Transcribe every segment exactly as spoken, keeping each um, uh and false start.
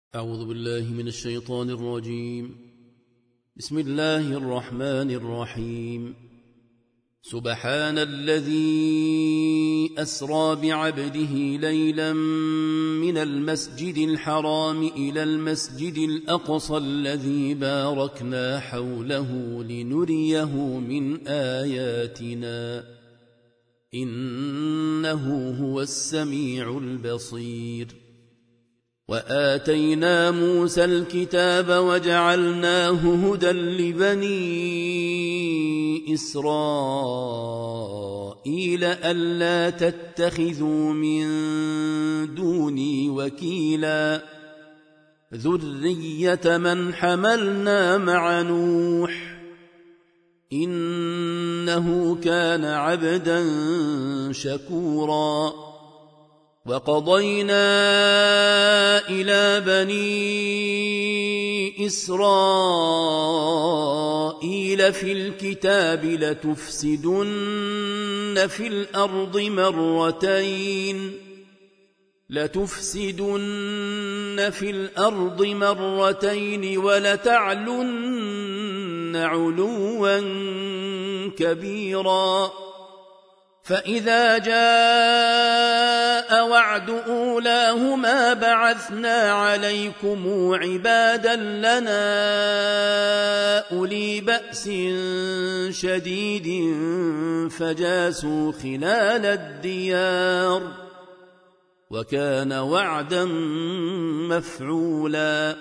أعوذ بالله من الشيطان الرجيم. بسم الله الرحمن الرحيم. سبحان الذي أسرى بعبده ليلا من المسجد الحرام إلى المسجد الأقصى الذي باركنا حوله لنريه من آياتنا إنه هو السميع البصير. وآتينا موسى الكتاب وجعلناه هدى لبني إسرائيل ألا تتخذوا من دوني وكيلا ذرية من حملنا مع نوح إنه كان عبدا شكورا. وقضينا إلى بني إسرائيل في الكتاب لتفسدن في الأرض مرتين لتفسدن في الأرض مرتين ولتعلن علوا كبيرا. فإذا جاء وعد أولاهما بعثنا عليكم عبادا لنا أولي بأس شديد فجاسوا خلال الديار وكان وعدا مفعولا.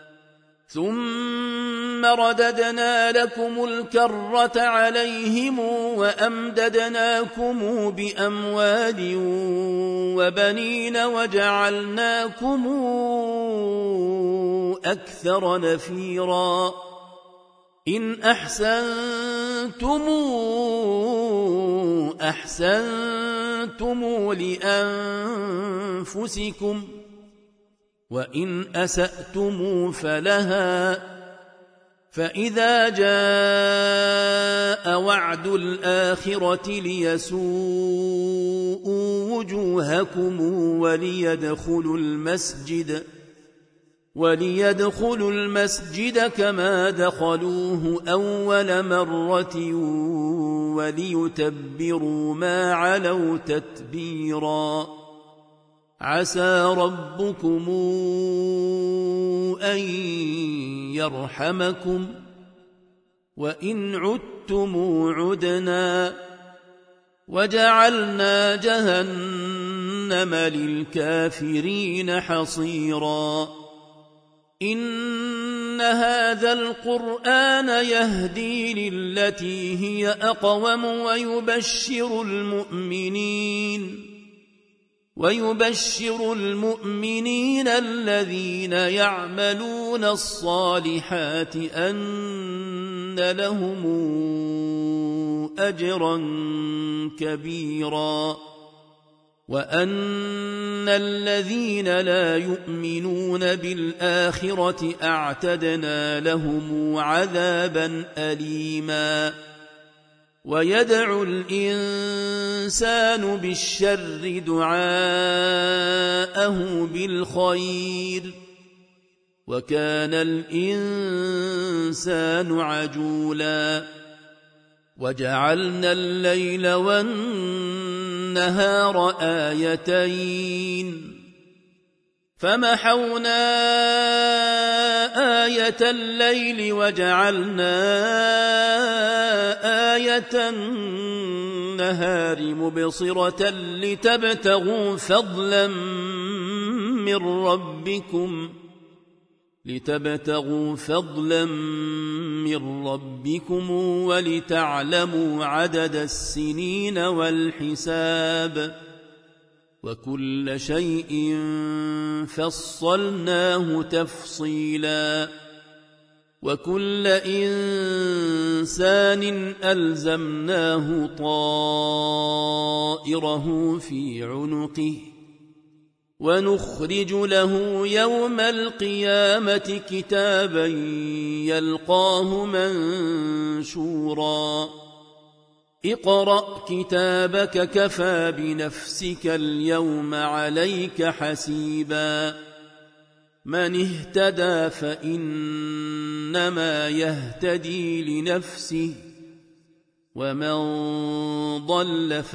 ثم رددنا لكم الكرة عليهم وأمددناكم بأموال وبنين وجعلناكم أكثر نفيرا. إن أحسنتم أحسنتم لأنفسكم وإن أسأتم فلها. فإذا جاء وعد الآخرة ليسوءوا وجوهكم وليدخلوا المسجد وليدخلوا المسجد كما دخلوه أول مرة وليتبروا ما علوا تتبيرا. عسى ربكم أن يرحمكم وإن عدتم عدنا وجعلنا جهنم للكافرين حصيرا. إن هذا القرآن يهدي للتي هي أقوم ويبشر المؤمنين ويبشر المؤمنين الذين يعملون الصالحات أن لهم أجرا كبيرا وأن الذين لا يؤمنون بالآخرة أعتدنا لهم عذابا أليما. ويدعو الإنسان بالشر دعاءه بالخير وكان الإنسان عجولا. وجعلنا الليل والنهار آيتين فمحونا آية الليل وجعلنا آية النهار مبصرة لتبتغوا فضلا من ربكم لتبتغوا فضلا من ربكم ولتعلموا عدد السنين والحساب وكل شيء فصلناه تفصيلا. وكل إنسان ألزمناه طائره في عنقه ونخرج له يوم القيامة كتابا يلقاه منشورا. اقرأ كتابك كفى بنفسك اليوم عليك حسيبا من اهتدى فإنما يهتدي لنفسه ومن ضل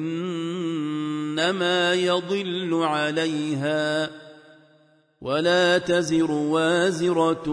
فإنما يضل عليها ولا تزر وازرة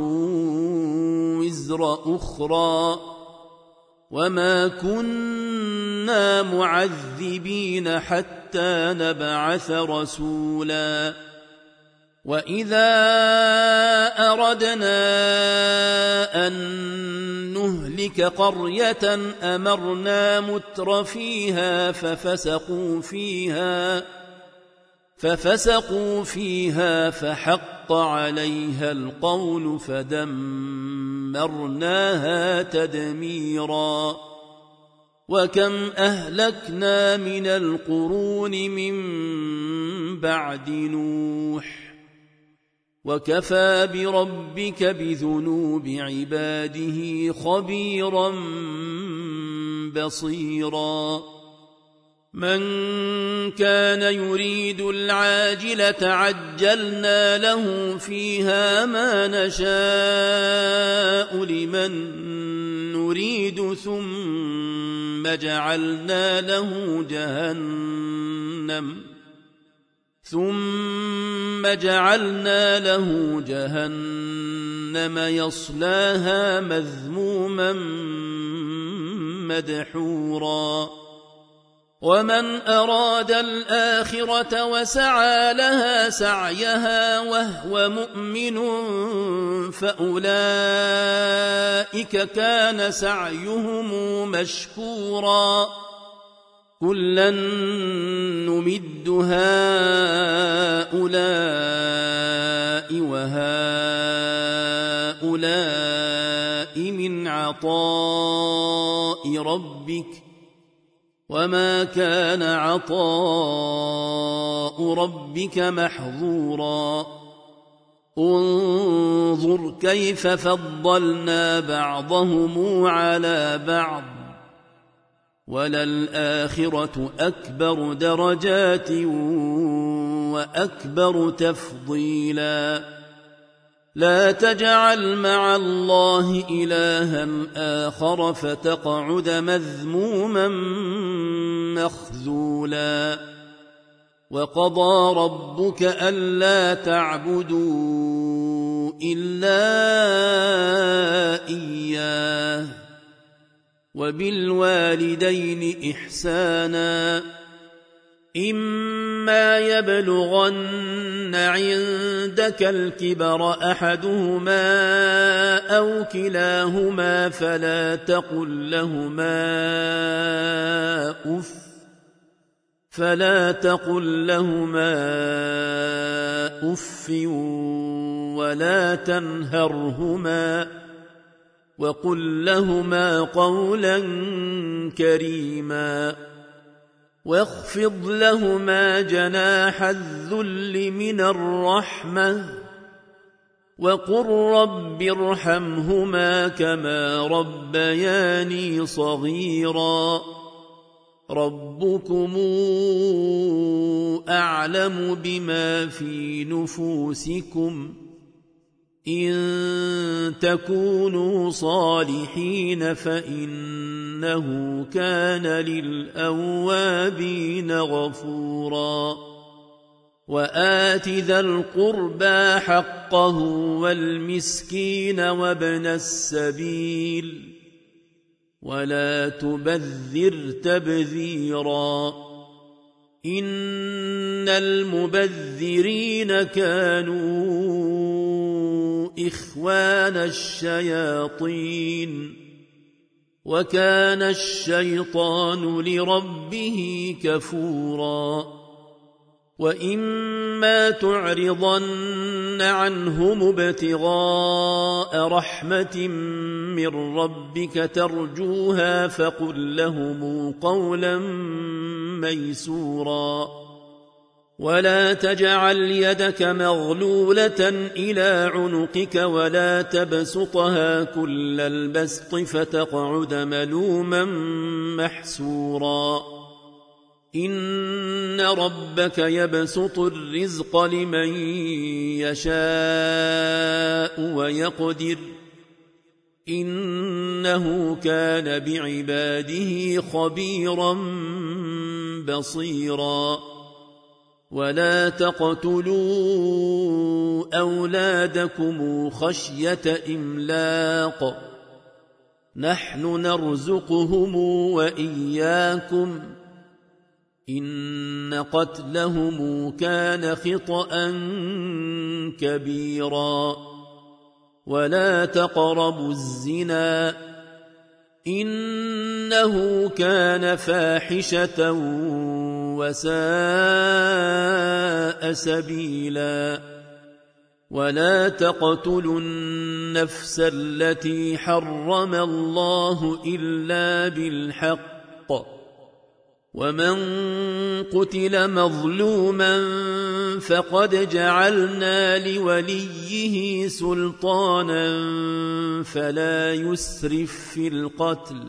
وزر أخرى وما كنا معذبين حتى نبعث رسولا وإذا أردنا أن نهلك قرية أمرنا متر فيها ففسقوا فيها ففسقوا فيها فحق عليها القول فدمرناها تدميرا وكم أهلكنا من القرون من بعد نوح وكفى بربك بذنوب عباده خبيرا بصيرا من كان يريد العاجلة عجلنا له فيها ما نشاء لمن نريد ثم جعلنا له جهنم ثم جعلنا له جهنم يصلاها مذموما مدحورا ومن أراد الآخرة وسعى لها سعيها وهو مؤمن فأولئك كان سعيهم مشكورا كلا نمد هؤلاء وهؤلاء من عطاء ربك وما كان عطاء ربك محظورا انظر كيف فضلنا بعضهم على بعض وللآخرة أكبر درجات وأكبر تفضيلا لا تجعل مع الله إلها آخر فتقعد مذموما مخذولا وقضى ربك ألا تعبدوا إلا إياه وبالوالدين إحسانا إما يبلغن عندك الكبر أحدهما أو كلاهما فلا تقل لهما أف فلا تقل لهما أف ولا تنهرهما وقل لهما قولا كريما واخفض لهما جناح الذل من الرحمة وقل رب ارحمهما كما ربياني صغيرا ربكم أعلم بما في نفوسكم إن تكونوا صالحين فإنه كان للأوابين غفورا وآت ذا القربى حقه والمسكين وابن السبيل ولا تبذر تبذيرا إن المبذرين كانوا إخوان الشياطين وكان الشيطان لربه كفورا وإما تعرضن عنهم ابتغاء رحمة من ربك ترجوها فقل لهم قولا ميسورا ولا تجعل يدك مغلولة إلى عنقك ولا تبسطها كل البسط فتقعد ملوما محسورا إن ربك يبسط الرزق لمن يشاء ويقدر إنه كان بعباده خبيرا بصيرا ولا تقتلوا أولادكم خشية إملاق نحن نرزقهم وإياكم إن قتلهم كان خطأ كبيرا ولا تقربوا الزنا إنه كان فاحشة وساء سبيلا ولا تقتلوا النفس التي حرم الله إلا بالحق ومن قتل مظلوما فقد جعلنا لوليه سلطانا فلا يسرف في القتل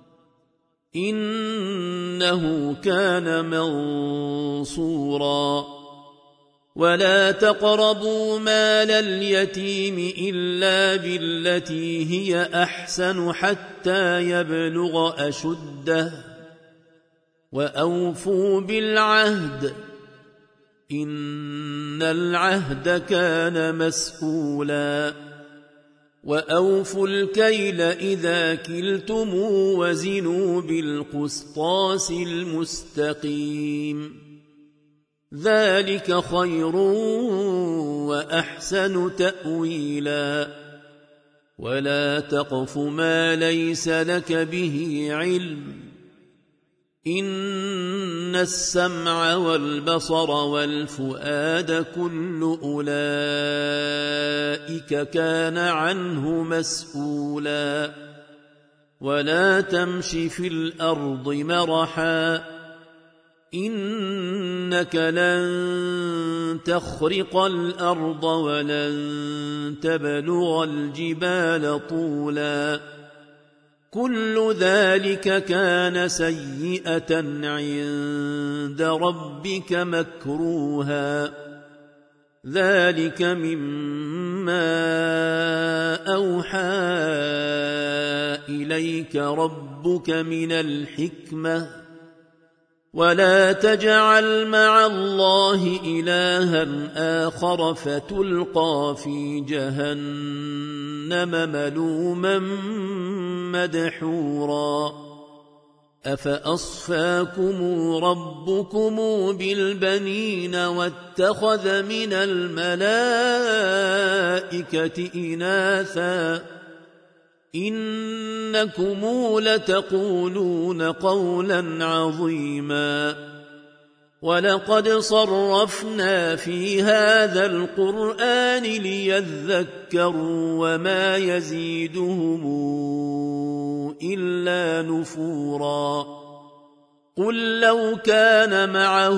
إنه كان منصورا ولا تقربوا مال اليتيم إلا بالتي هي أحسن حتى يبلغ أشده وأوفوا بالعهد إن العهد كان مسؤولا وأوفوا الكيل إذا كلتم وزنوا بالقسطاس المستقيم ذلك خير وأحسن تأويلا ولا تقف ما ليس لك به علم إن السمع والبصر والفؤاد كل أولئك كان عنه مسؤولا ولا تمش في الأرض مرحا إنك لن تخرق الأرض ولن تبلغ الجبال طولا كل ذلك كان سيئة عند ربك مكروها ذلك مما أوحى إليك ربك من الحكمة ولا تجعل مع الله إلها آخر فتلقى في جهنم ملوما مدحورا أفأصفاكم ربكم بالبنين واتخذ من الملائكة إناثا إنكم لتقولون قولا عظيما ولقد صرفنا في هذا القرآن ليذكروا وما يزيدهم إلا نفورا قل لو كان معه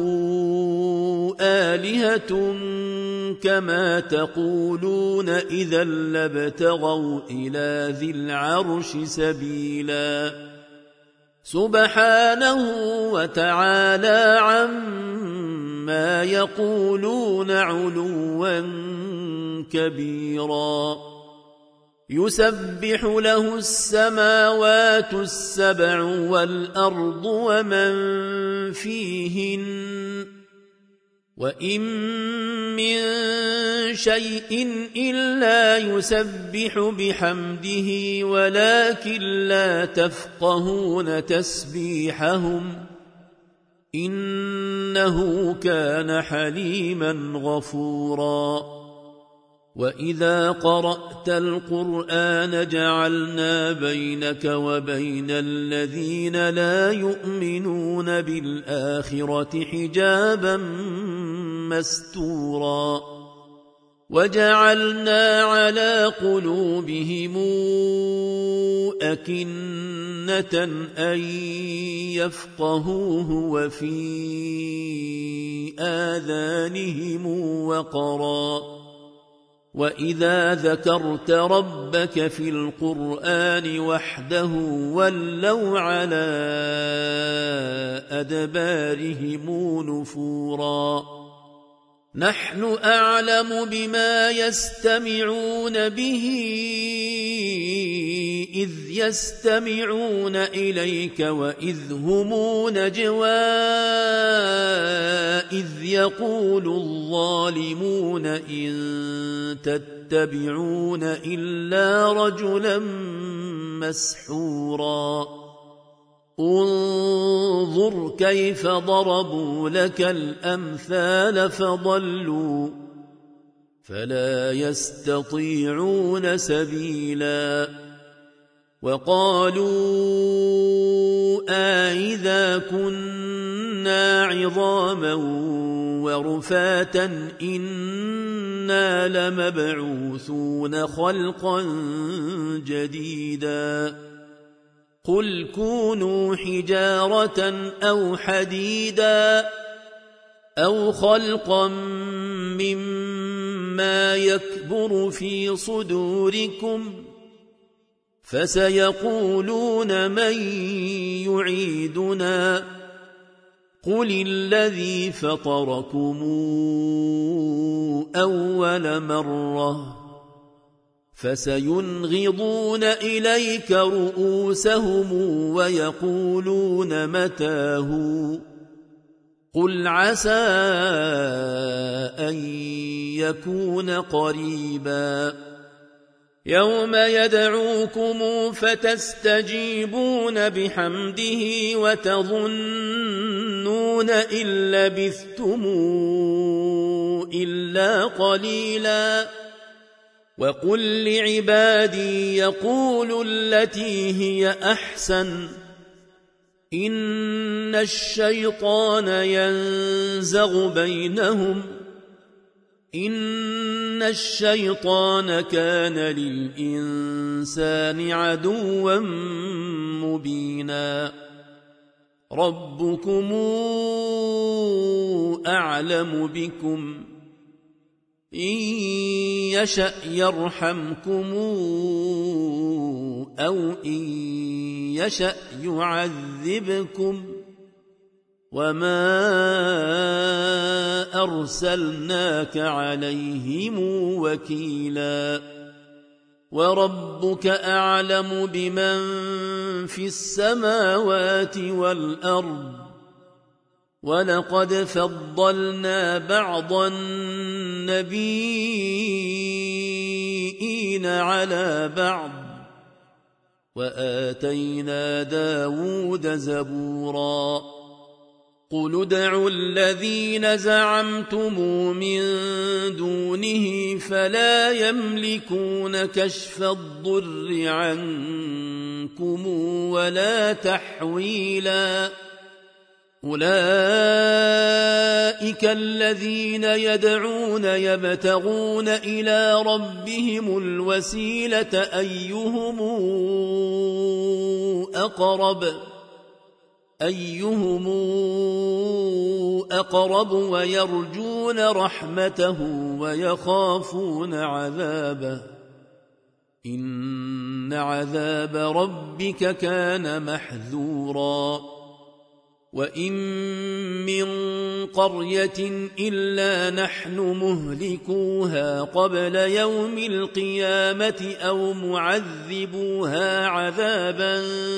آلهة كما تقولون إذا لابتغوا إلى ذي العرش سبيلا سبحانه وتعالى عما يقولون علوا كبيرا يسبح له السماوات السبع والأرض ومن فيهن وإن من شيء إلا يسبح بحمده ولكن لا تفقهون تسبيحهم إنه كان حليما غفورا وإذا قرأت القرآن جعلنا بينك وبين الذين لا يؤمنون بالآخرة حجابا مستورا وجعلنا على قلوبهم أكنة أن يفقهوه وفي آذانهم وقرا وإذا ذكرت ربك في القرآن وحده ولوا على أدبارهم نفورا نحن أعلم بما يستمعون به إذ يستمعون إليك وإذ هم نجوى إذ يقول الظالمون إن تتبعون إلا رجلا مسحورا انظر كيف ضربوا لك الأمثال فضلوا فلا يستطيعون سبيلا وقالوا أإذا كنا عظاما ورفاتا إنا لمبعوثون خلقا جديدا قل كونوا حجارة أو حديدا أو خلقا مما يكبر في صدوركم فسيقولون من يعيدنا قل الذي فطركم أول مرة فسينغضون إليك رؤوسهم ويقولون متاه قل عسى أن يكون قريبا يوم يدعوكم فتستجيبون بحمده وتظنون إن لبثتم إلا قليلا وقل لعبادي يقولوا التي هي أحسن إن الشيطان ينزغ بينهم إن الشيطان كان للإنسان عدوا مبينا ربكم أعلم بكم إن يشأ يرحمكم أو إن يشأ يعذبكم وما أرسلناك عليهم وكيلا وربك أعلم بمن في السماوات والأرض ولقد فضلنا بعض النبيين على بعض وآتينا داود زبورا قل ادعوا الذين زعمتم من دونه فلا يملكون كشف الضر عنكم ولا تحويلا أولئك الذين يدعون يبتغون إلى ربهم الوسيلة أيهم أقرب أيهم أقرب ويرجون رحمته ويخافون عذابه إن عذاب ربك كان محذورا وإن من قرية إلا نحن مهلكوها قبل يوم القيامة أو معذبوها عذابا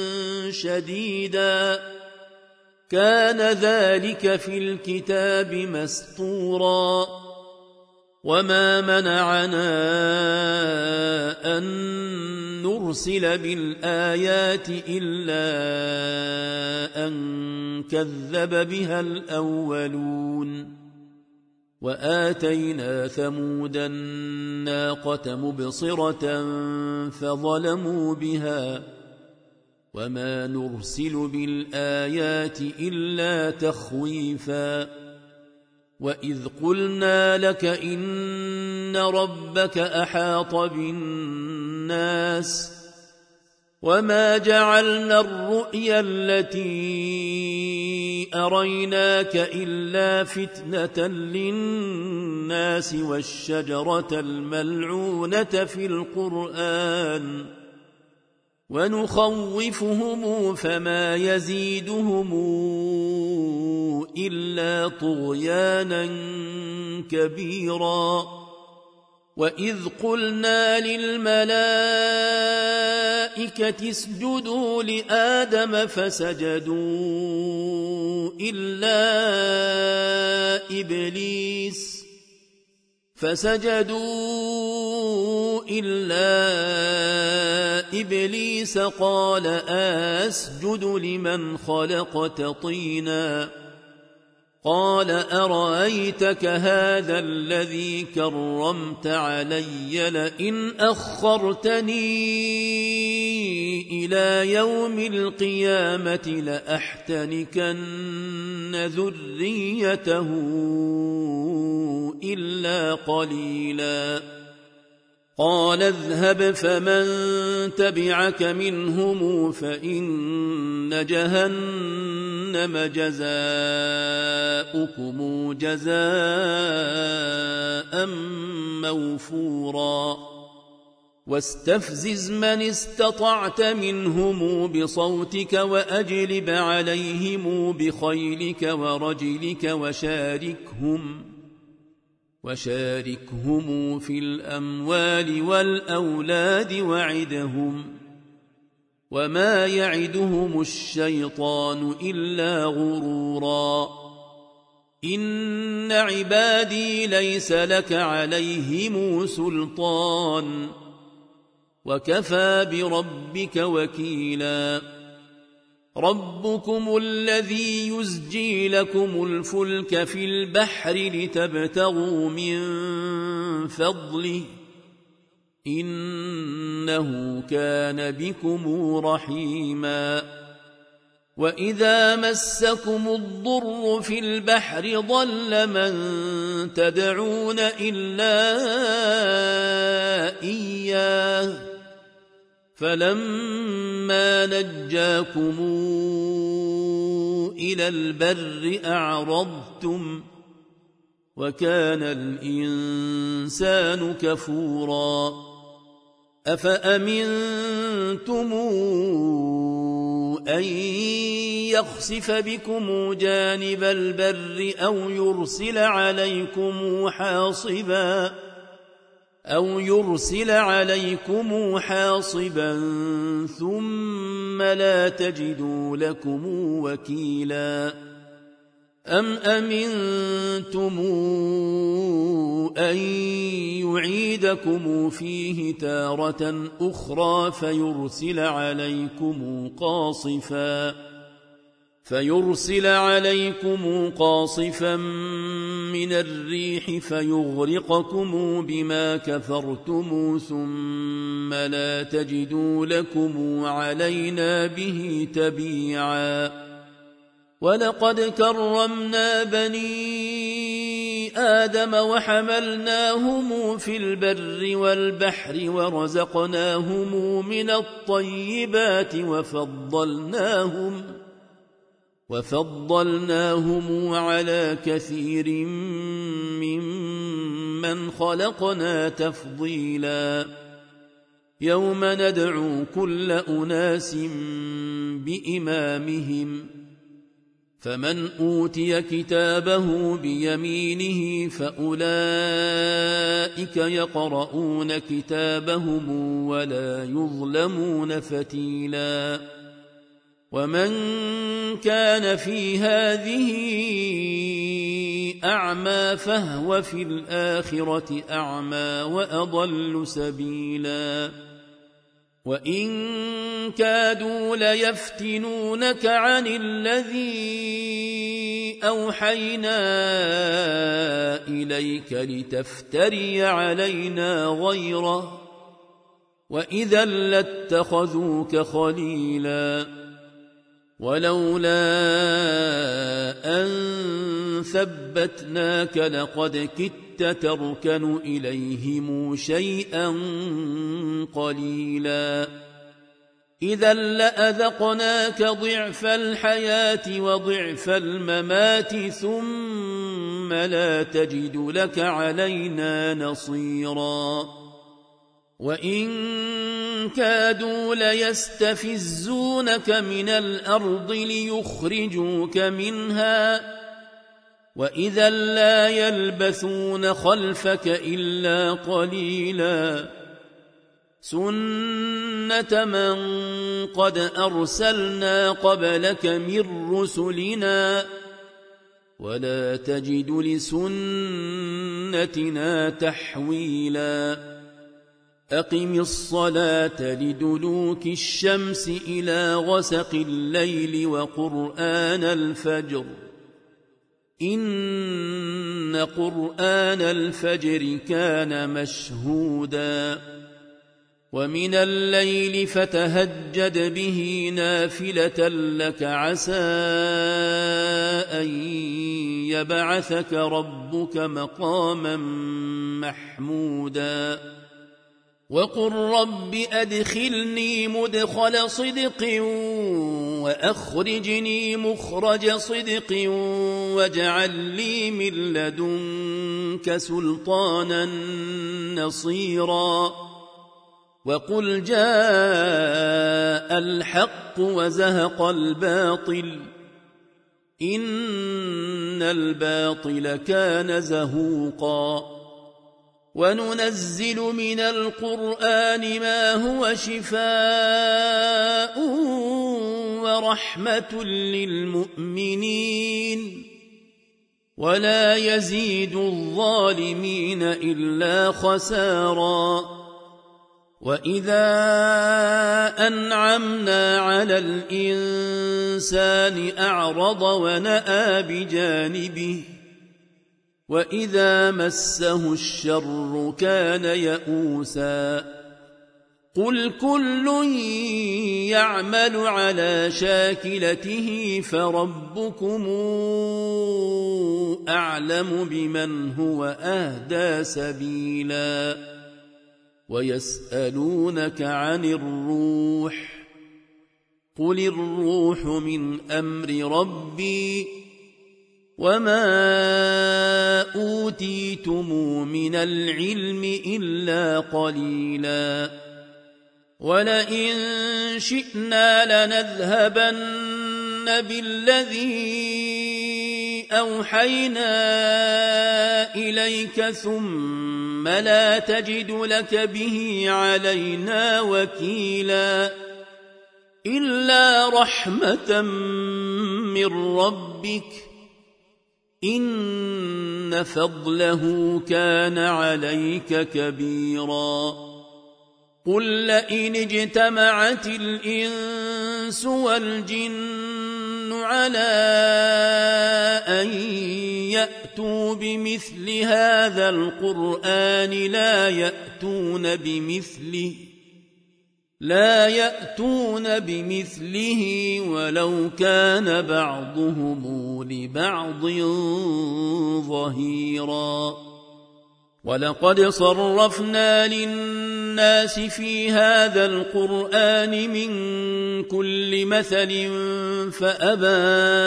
شديدا كان ذلك في الكتاب مسطورا وما منعنا أن نرسل بالآيات إلا أن كذب بها الأولون وآتينا ثمود الناقة مبصرة فظلموا بها وما نرسل بالآيات إلا تخويفا وإذ قلنا لك إن ربك أحاط بالناس وما جعلنا الرؤيا التي أريناك إلا فتنة للناس والشجرة الملعونة في القرآن ونخوفهم فما يزيدهم إلا طغيانا كبيرا وإذ قلنا للملائكة اسجدوا لآدم فسجدوا إلا إبليس فسجدوا إلا إبليس قال أسجد لمن خلقت طينا قال أرأيتك هذا الذي كرمت علي لئن أخرتني إلى يوم القيامة لأحتنكن ذريته إلا قليلا قال اذهب فمن تبعك منهم فإن جهنم جزاؤكم جزاء موفورا واستفزز من استطعت منهم بصوتك وأجلب عليهم بخيلك ورجلك وشاركهم وشاركهم في الأموال والأولاد وعدهم وما يعدهم الشيطان إلا غرورا إن عبادي ليس لك عليهم سلطان وكفى بربك وكيلا ربكم الذي يزجي لكم الفلك في البحر لتبتغوا من فضله إنه كان بكم رحيما وإذا مسكم الضر في البحر ضل من تدعون إلا إياه فلما نجاكم إلى البر أعرضتم وكان الإنسان كفورا أفأمنتم أن يخسف بكم جانب البر أو يرسل عليكم حاصبا أو يرسل عليكم حاصبا ثم لا تجدوا لكم وكيلا أم أمنتم أن يعيدكم فيه تارة أخرى فيرسل عليكم قاصفا فيرسل عليكم قاصفا من الريح فيغرقكم بما كفرتم ثم لا تجدوا لكم علينا به تبيعا ولقد كرمنا بني آدم وحملناهم في البر والبحر ورزقناهم من الطيبات وفضلناهم وفضلناهم على كثير ممن خلقنا تفضيلا يوم ندعو كل أناس بإمامهم فمن أوتي كتابه بيمينه فأولئك يقرؤون كتابهم ولا يظلمون فتيلا ومن كان في هذه أعمى فهو في الآخرة أعمى وأضل سبيلا وإن كادوا ليفتنونك عن الذي أوحينا إليك لتفتري علينا غيره وإذا لاتخذوك خليلا ولولا أن ثبتناك لقد كدت تركن إليهم شيئا قليلا إذا لأذقناك ضعف الحياة وضعف الممات ثم لا تجد لك علينا نصيرا وإن كادوا ليستفزونك من الأرض ليخرجوك منها وإذا لا يلبثون خلفك إلا قليلا سنة من قد أرسلنا قبلك من رسلنا ولا تجد لسنتنا تحويلا أقم الصلاة لدلوك الشمس إلى غسق الليل وقرآن الفجر إن قرآن الفجر كان مشهودا ومن الليل فتهجد به نافلة لك عسى أن يبعثك ربك مقاما محمودا وقل رب أدخلني مدخل صدق وأخرجني مخرج صدق واجعل لي من لدنك سلطانا نصيرا وقل جاء الحق وزهق الباطل إن الباطل كان زهوقا وننزل من القرآن ما هو شفاء ورحمة للمؤمنين ولا يزيد الظالمين إلا خسارا وإذا أنعمنا على الإنسان أعرض ونأى بجانبه وإذا مسه الشر كان يئوسا قل كل يعمل على شاكلته فربكم أعلم بمن هو أهدى سبيلا ويسألونك عن الروح قل الروح من أمر ربي وما أوتيتم من العلم إلا قليلا ولئن شئنا لنذهبن بالذي أوحينا إليك ثم لا تجد لك به علينا وكيلا إلا رحمة من ربك إن فضله كان عليك كبيرا قل لئن اجتمعت الإنس والجن على أن يأتوا بمثل هذا القرآن لا يأتون بمثله لا يأتون بمثله ولو كان بعضهم لبعض ظهيرا ولقد صرفنا للناس في هذا القرآن من كل مثل فأبى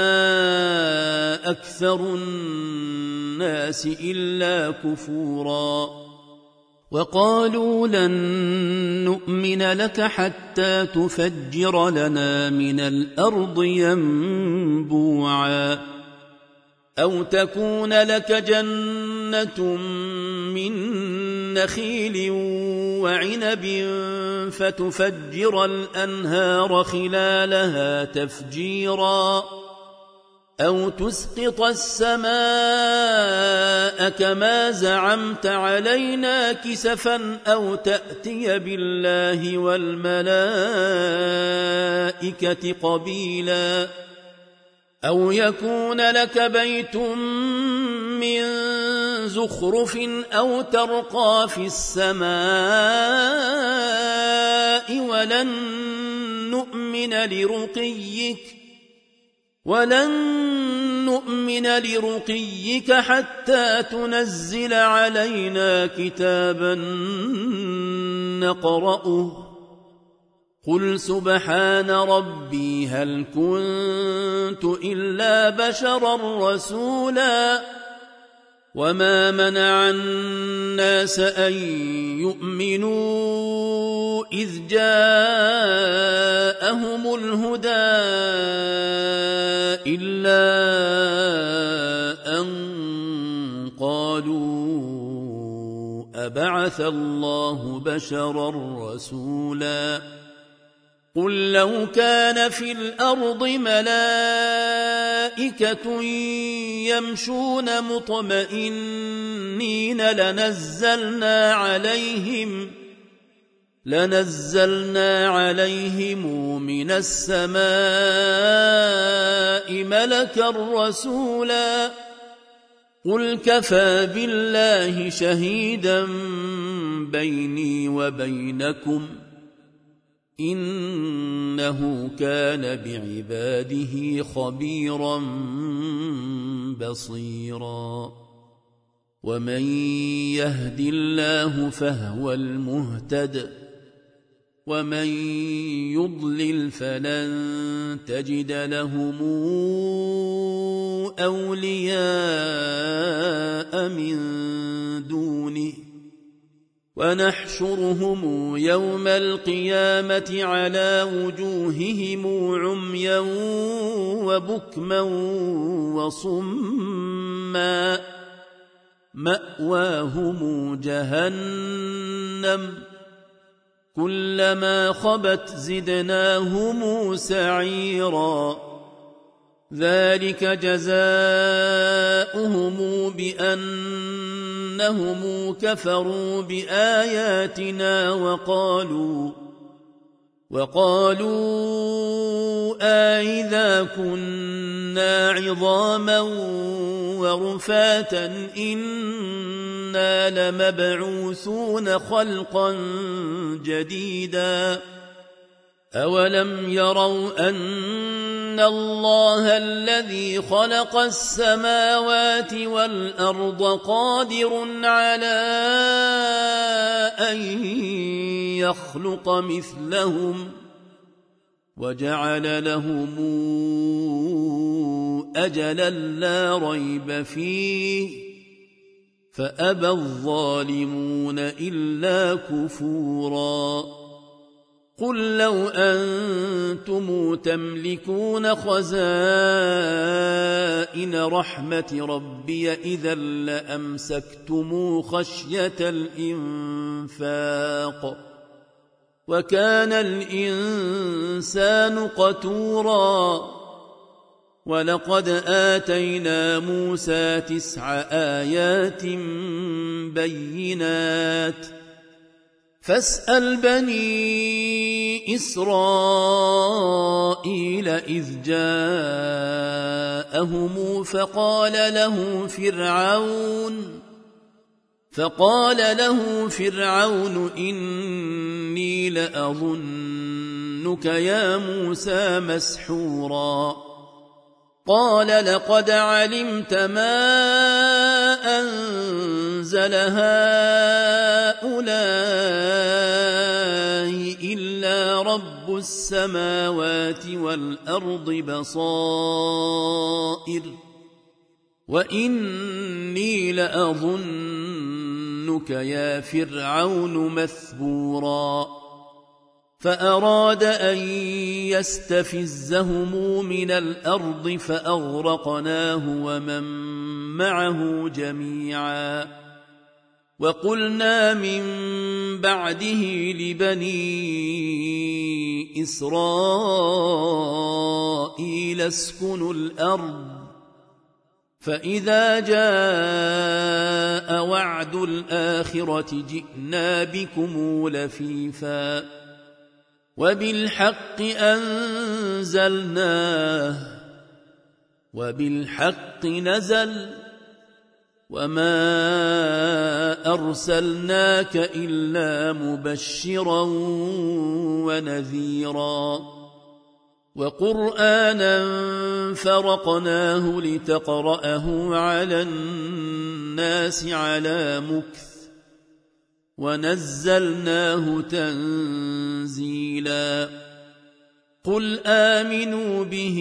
أكثر الناس إلا كفورا وقالوا لن نؤمن لك حتى تفجر لنا من الأرض ينبوعا أو تكون لك جنة من نخيل وعنب فتفجر الأنهار خلالها تفجيرا أو تسقط السماء كما زعمت علينا كسفا أو تأتي بالله والملائكة قبيلا أو يكون لك بيت من زخرف أو ترقى في السماء ولن نؤمن لرقيك ولن نؤمن لرقيك حتى تنزل علينا كتابا نقرأه قل سبحان ربي هل كنت إلا بشرا رسولا وما منع الناس أن يؤمنوا إذ جاءهم الهدى إلا أن قالوا أبعث الله بشرا رسولا قل لو كان في الأرض ملائكة يمشون مطمئنين لنزلنا عليهم لنزلنا عليهم من السماء ملكا رسولا قل كفى بالله شهيدا بيني وبينكم إنه كان بعباده خبيرا بصيرا ومن يهد الله فهو المهتد ومن يضلل فلن تجد لهم أولياء من دونه ونحشرهم يوم القيامة على وجوههم عميا وبكما وصما مأواهم جهنم كلما خبت زدناهم سعيرا ذلك جزاؤهم بأنهم كفروا بآياتنا وقالوا وقالوا أإذا كنا عظاما ورفاتا إنا لمبعوثون خلقا جديدا أولم يروا أن الله الذي خلق السماوات والأرض قادر على أن يخلق مثلهم وجعل لهم أجلا لا ريب فيه فأبى الظالمون إلا كفورا قل لو أنتم تملكون خزائن رحمة ربي إذا لأمسكتم خشية الإنفاق وكان الإنسان قتورا ولقد آتينا موسى تسع آيات بينات فاسأل بني إسرائيل إذ جاءهم فقال له فرعون فقال له فرعون إني لأظنك يا موسى مسحورا قال لقد علمت ما أنزل هؤلاء إلا رب السماوات والأرض بصائر وإني لأظنك يا فرعون مثبورا فأراد أن يستفزهم من الأرض فأغرقناه ومن معه جميعا وقلنا من بعده لبني إسرائيل اسكنوا الأرض فإذا جاء وعد الآخرة جئنا بكم لفيفا وبالحق أنزلناه وبالحق نزل وما أرسلناك إلا مبشرا ونذيرا وقرآنا فرقناه لتقرأه على الناس على مكث ونزلناه تنزيلا قل آمنوا به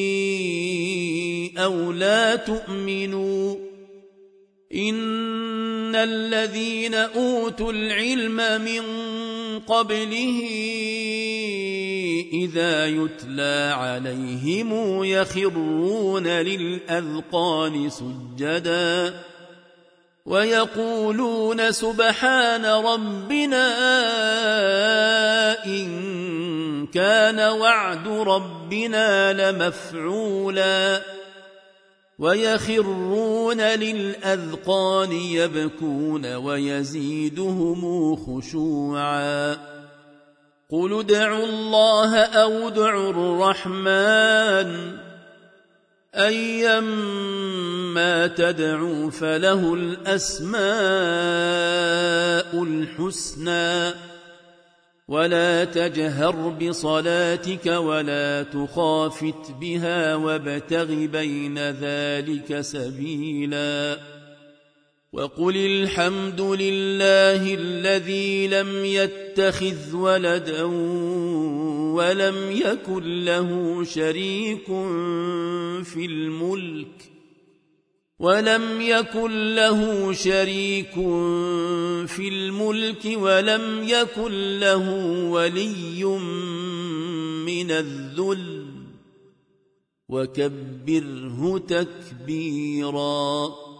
أو لا تؤمنوا إن الذين أوتوا العلم من قبله إذا يتلى عليهم يخرون للأذقان سجدا ويقولون سبحان ربنا إن كان وعد ربنا لمفعولا ويخرون للأذقان يبكون ويزيدهم خشوعا قل ادعوا الله أو ادعوا الرحمن أيما تدعوا فله الأسماء الحسنى ولا تجهر بصلاتك ولا تخافت بها وابتغ بين ذلك سبيلا وقل الحمد لله الذي لم يتخذ ولدا ولم يكن له شريك في الملك ولم يكن له شريك في الملك ولم يكن له ولي من الذل وكبره تكبيرا.